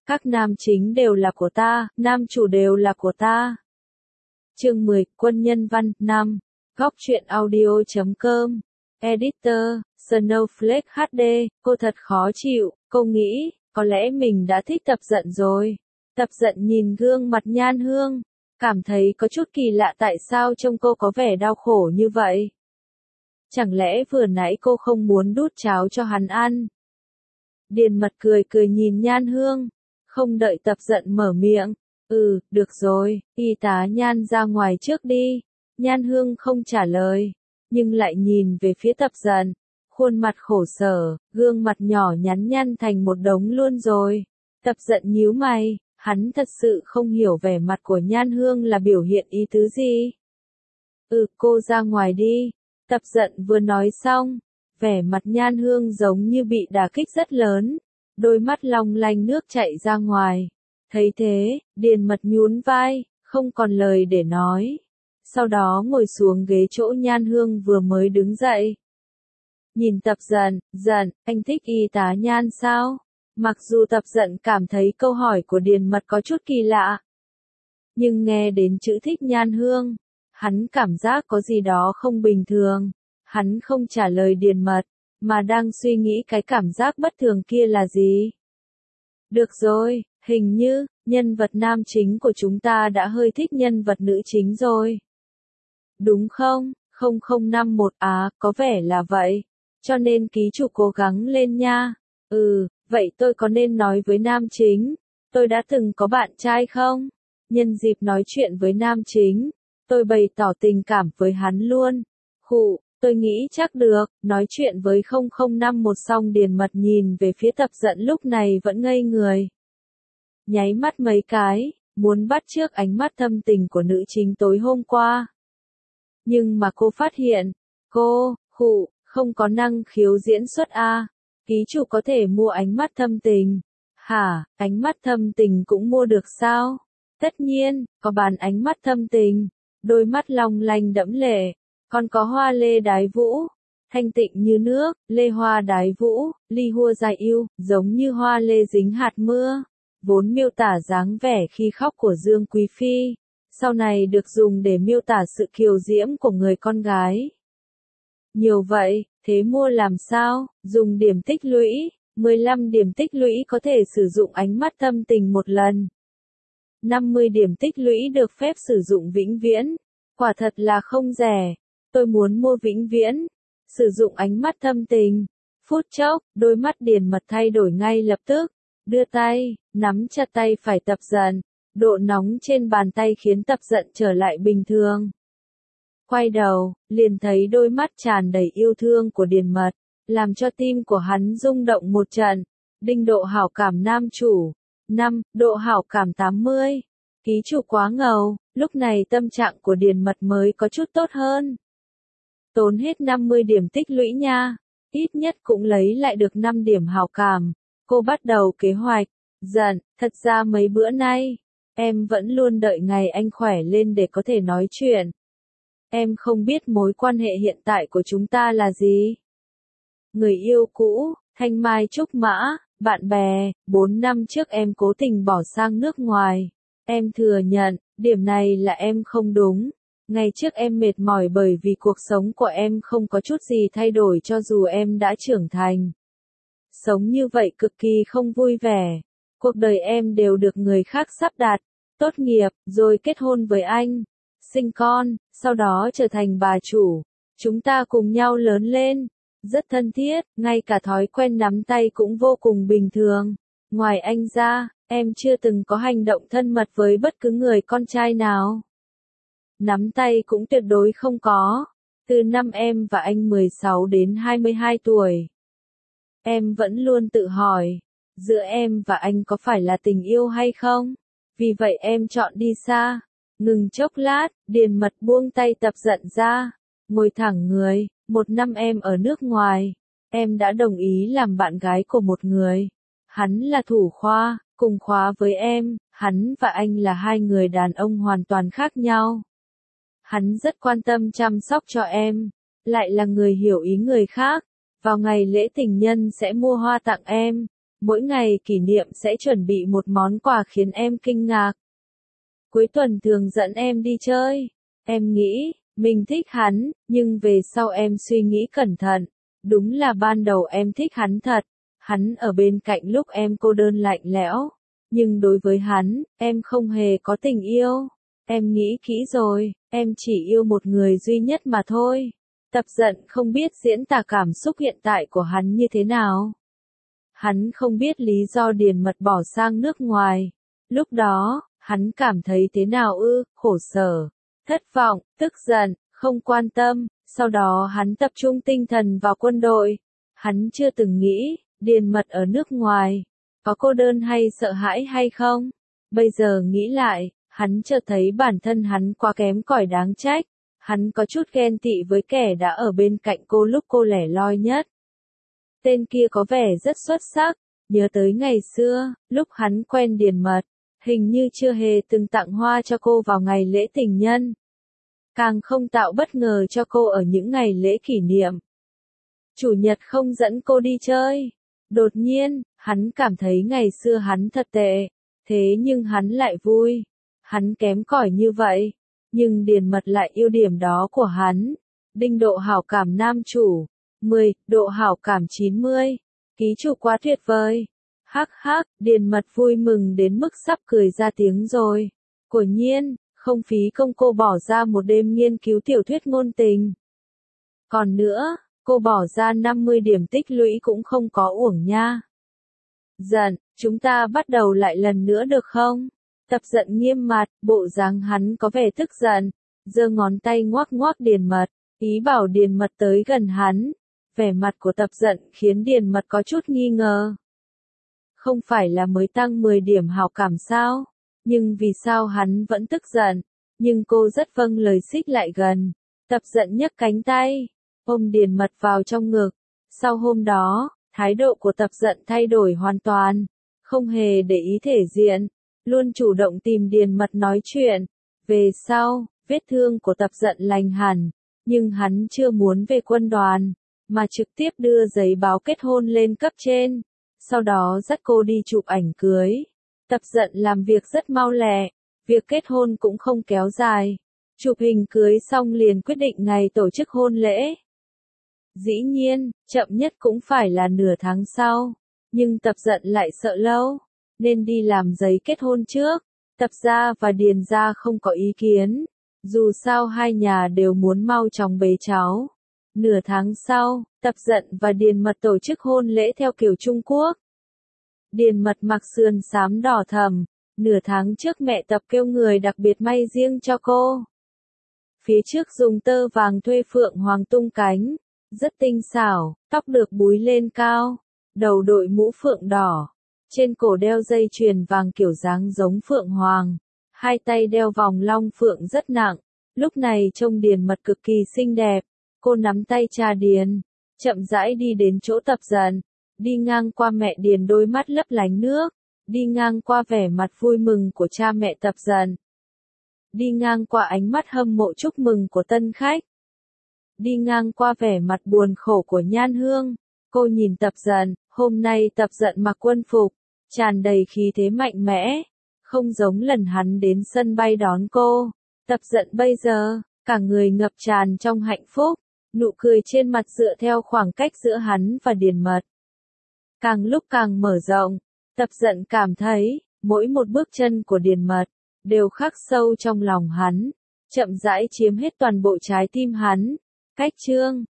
Các nam chính đều là của ta, nam chủ đều là của ta. Chương 10, Quân nhân văn, 5. Góc truyện audio.com. Editor, Snowflake HD, cô thật khó chịu, cô nghĩ, có lẽ mình đã thích Tập Dận rồi. Tập Dận nhìn gương mặt Nhan Hương, cảm thấy có chút kỳ lạ tại sao trông cô có vẻ đau khổ như vậy. Chẳng lẽ vừa nãy cô không muốn đút cháo cho hắn ăn? Điền Mật cười cười nhìn Nhan Hương, không đợi Tập Dận mở miệng. Được rồi, y tá Nhan ra ngoài trước đi. Nhan Hương không trả lời, nhưng lại nhìn về phía Tập Dận, khuôn mặt khổ sở, gương mặt nhỏ nhắn nhăn thành một đống luôn rồi. Tập Dận nhíu mày, hắn thật sự không hiểu vẻ mặt của Nhan Hương là biểu hiện ý tứ gì. Cô ra ngoài đi. Tập Dận vừa nói xong, vẻ mặt Nhan Hương giống như bị đả kích rất lớn, đôi mắt long lanh nước chảy ra ngoài. Thấy thế, Điền Mật nhún vai, không còn lời để nói. Sau đó ngồi xuống ghế chỗ Nhan Hương vừa mới đứng dậy. Nhìn Tập Dận, anh thích y tá Nhan sao? Mặc dù Tập Dận cảm thấy câu hỏi của Điền Mật có chút kỳ lạ, nhưng nghe đến chữ thích Nhan Hương, hắn cảm giác có gì đó không bình thường. Hắn không trả lời Điền Mật, mà đang suy nghĩ cái cảm giác bất thường kia là gì. Được rồi, hình như, nhân vật nam chính của chúng ta đã hơi thích nhân vật nữ chính rồi. Đúng không? 0051 có vẻ là vậy. Cho nên ký chủ cố gắng lên nha. Vậy tôi có nên nói với nam chính, tôi đã từng có bạn trai không? Nhân dịp nói chuyện với nam chính, tôi bày tỏ tình cảm với hắn luôn. Tôi nghĩ chắc được. Nói chuyện với 0051 xong Điền Mật nhìn về phía Tập Dận lúc này vẫn ngây người. Nháy mắt mấy cái, muốn bắt chước ánh mắt thâm tình của nữ chính tối hôm qua. Nhưng mà cô phát hiện, cô, không có năng khiếu diễn xuất Ký chủ có thể mua ánh mắt thâm tình. Hả, ánh mắt thâm tình cũng mua được sao? Tất nhiên, có bán ánh mắt thâm tình. Đôi mắt long lanh đẫm lệ. Còn có hoa lê đái vũ, thanh tịnh như nước, lê hoa đái vũ, ly hua dài yêu, giống như hoa lê dính hạt mưa, vốn miêu tả dáng vẻ khi khóc của Dương Quý Phi, sau này được dùng để miêu tả sự kiều diễm của người con gái. Nhiều vậy, thế mua làm sao? Dùng điểm tích lũy, 15 điểm tích lũy có thể sử dụng ánh mắt thâm tình một lần. 50 điểm tích lũy được phép sử dụng vĩnh viễn, quả thật là không rẻ. Tôi muốn mua vĩnh viễn, sử dụng ánh mắt thâm tình. Phút chốc, đôi mắt Điền Mật thay đổi ngay lập tức, đưa tay, nắm chặt tay phải Tập Dận, độ nóng trên bàn tay khiến Tập Dận trở lại bình thường. Quay đầu, liền thấy đôi mắt tràn đầy yêu thương của Điền Mật, làm cho tim của hắn rung động một trận. Đinh độ hảo cảm nam chủ, 5, độ hảo cảm 80. Ký chủ quá ngầu, lúc này tâm trạng của Điền Mật mới có chút tốt hơn. Tốn hết 50 điểm tích lũy nha, ít nhất cũng lấy lại được 5 điểm hảo cảm. Cô bắt đầu kế hoạch. Dận, thật ra mấy bữa nay, em vẫn luôn đợi ngày anh khỏe lên để có thể nói chuyện. Em không biết mối quan hệ hiện tại của chúng ta là gì. Người yêu cũ, thanh mai trúc mã, bạn bè, 4 năm trước em cố tình bỏ sang nước ngoài. Em thừa nhận, điểm này là em không đúng. Ngày trước em mệt mỏi bởi vì cuộc sống của em không có chút gì thay đổi cho dù em đã trưởng thành. Sống như vậy cực kỳ không vui vẻ. Cuộc đời em đều được người khác sắp đặt, tốt nghiệp, rồi kết hôn với anh, sinh con, sau đó trở thành bà chủ. Chúng ta cùng nhau lớn lên, rất thân thiết, ngay cả thói quen nắm tay cũng vô cùng bình thường. Ngoài anh ra, em chưa từng có hành động thân mật với bất cứ người con trai nào. Nắm tay cũng tuyệt đối không có. Từ năm em và anh 16 đến 22 tuổi. Em vẫn luôn tự hỏi, giữa em và anh có phải là tình yêu hay không? Vì vậy em chọn đi xa. Ngừng chốc lát, Điền Mật buông tay Tập Dận ra, ngồi thẳng người. 1 năm em ở nước ngoài, em đã đồng ý làm bạn gái của một người. Hắn là thủ khoa, cùng khóa với em, hắn và anh là hai người đàn ông hoàn toàn khác nhau. Hắn rất quan tâm chăm sóc cho em, lại là người hiểu ý người khác. Vào ngày lễ tình nhân sẽ mua hoa tặng em. Mỗi ngày kỷ niệm sẽ chuẩn bị một món quà khiến em kinh ngạc. Cuối tuần thường dẫn em đi chơi. Em nghĩ, mình thích hắn, nhưng về sau em suy nghĩ cẩn thận. Đúng là ban đầu em thích hắn thật. Hắn ở bên cạnh lúc em cô đơn lạnh lẽo. Nhưng đối với hắn, em không hề có tình yêu. Em nghĩ kỹ rồi, em chỉ yêu một người duy nhất mà thôi. Tập giận không biết diễn tả cảm xúc hiện tại của hắn như thế nào. Hắn không biết lý do Điền Mật bỏ sang nước ngoài. Lúc đó, hắn cảm thấy thế nào ư, khổ sở, thất vọng, tức giận, không quan tâm. Sau đó hắn tập trung tinh thần vào quân đội. Hắn chưa từng nghĩ, Điền Mật ở nước ngoài, có cô đơn hay sợ hãi hay không? Bây giờ nghĩ lại, hắn chợt thấy bản thân hắn quá kém cỏi đáng trách. Hắn có chút ghen tị với kẻ đã ở bên cạnh cô lúc cô lẻ loi nhất. Tên kia có vẻ rất xuất sắc, nhớ tới ngày xưa, lúc hắn quen Điền Mật, hình như chưa hề từng tặng hoa cho cô vào ngày lễ tình nhân. Càng không tạo bất ngờ cho cô ở những ngày lễ kỷ niệm. Chủ nhật không dẫn cô đi chơi. Đột nhiên, hắn cảm thấy ngày xưa hắn thật tệ, thế nhưng hắn lại vui. Hắn kém cỏi như vậy, nhưng Điền Mật lại yêu điểm đó của hắn. Đinh độ hảo cảm nam chủ, 10, độ hảo cảm 90. Ký chủ quá tuyệt vời. Hắc hắc, Điền Mật vui mừng đến mức sắp cười ra tiếng rồi. Quả nhiên, không phí công cô bỏ ra một đêm nghiên cứu tiểu thuyết ngôn tình. Còn nữa, cô bỏ ra 50 điểm tích lũy cũng không có uổng nha. Giận, chúng ta bắt đầu lại lần nữa được không? Tập giận nghiêm mặt, bộ dáng hắn có vẻ tức giận, giơ ngón tay ngoắc ngoắc Điền Mật, ý bảo Điền Mật tới gần hắn. Vẻ mặt của tập giận khiến Điền Mật có chút nghi ngờ. Không phải là mới tăng 10 điểm hảo cảm sao? Nhưng vì sao hắn vẫn tức giận? Nhưng cô rất vâng lời xích lại gần. Tập giận nhấc cánh tay, ôm Điền Mật vào trong ngực. Sau hôm đó, thái độ của tập giận thay đổi hoàn toàn. Không hề để ý thể diện, luôn chủ động tìm Điền Mật nói chuyện. Về sau, vết thương của tập giận lành hẳn, nhưng hắn chưa muốn về quân đoàn, mà trực tiếp đưa giấy báo kết hôn lên cấp trên. Sau đó dắt cô đi chụp ảnh cưới. Tập giận làm việc rất mau lẹ, việc kết hôn cũng không kéo dài. Chụp hình cưới xong liền quyết định ngày tổ chức hôn lễ. Dĩ nhiên, chậm nhất cũng phải là nửa tháng sau. Nhưng tập giận lại sợ lâu, nên đi làm giấy kết hôn trước. Tập gia và Điền gia không có ý kiến. Dù sao hai nhà đều muốn mau chóng bế cháu. Nửa tháng sau, Tập giận và Điền Mật tổ chức hôn lễ theo kiểu Trung Quốc. Điền Mật mặc sườn xám đỏ thẫm. Nửa tháng trước mẹ Tập kêu người đặc biệt may riêng cho cô. Phía trước dùng tơ vàng thuê phượng hoàng tung cánh. Rất tinh xảo, tóc được búi lên cao. Đầu đội mũ phượng đỏ. Trên cổ đeo dây chuyền vàng kiểu dáng giống phượng hoàng. Hai tay đeo vòng long phượng rất nặng. Lúc này trông Điền Mật cực kỳ xinh đẹp. Cô nắm tay cha Điền, chậm rãi đi đến chỗ tập giận. Đi ngang qua mẹ Điền đôi mắt lấp lánh nước. Đi ngang qua vẻ mặt vui mừng của cha mẹ tập giận. Đi ngang qua ánh mắt hâm mộ chúc mừng của tân khách. Đi ngang qua vẻ mặt buồn khổ của Nhan Hương. Cô nhìn tập giận, hôm nay tập giận mặc quân phục, tràn đầy khí thế mạnh mẽ. Không giống lần hắn đến sân bay đón cô. Tập giận bây giờ, cả người ngập tràn trong hạnh phúc. Nụ cười trên mặt dựa theo khoảng cách giữa hắn và Điền Mật. Càng lúc càng mở rộng, tập giận cảm thấy, mỗi một bước chân của Điền Mật, đều khắc sâu trong lòng hắn. Chậm rãi chiếm hết toàn bộ trái tim hắn. Cách chương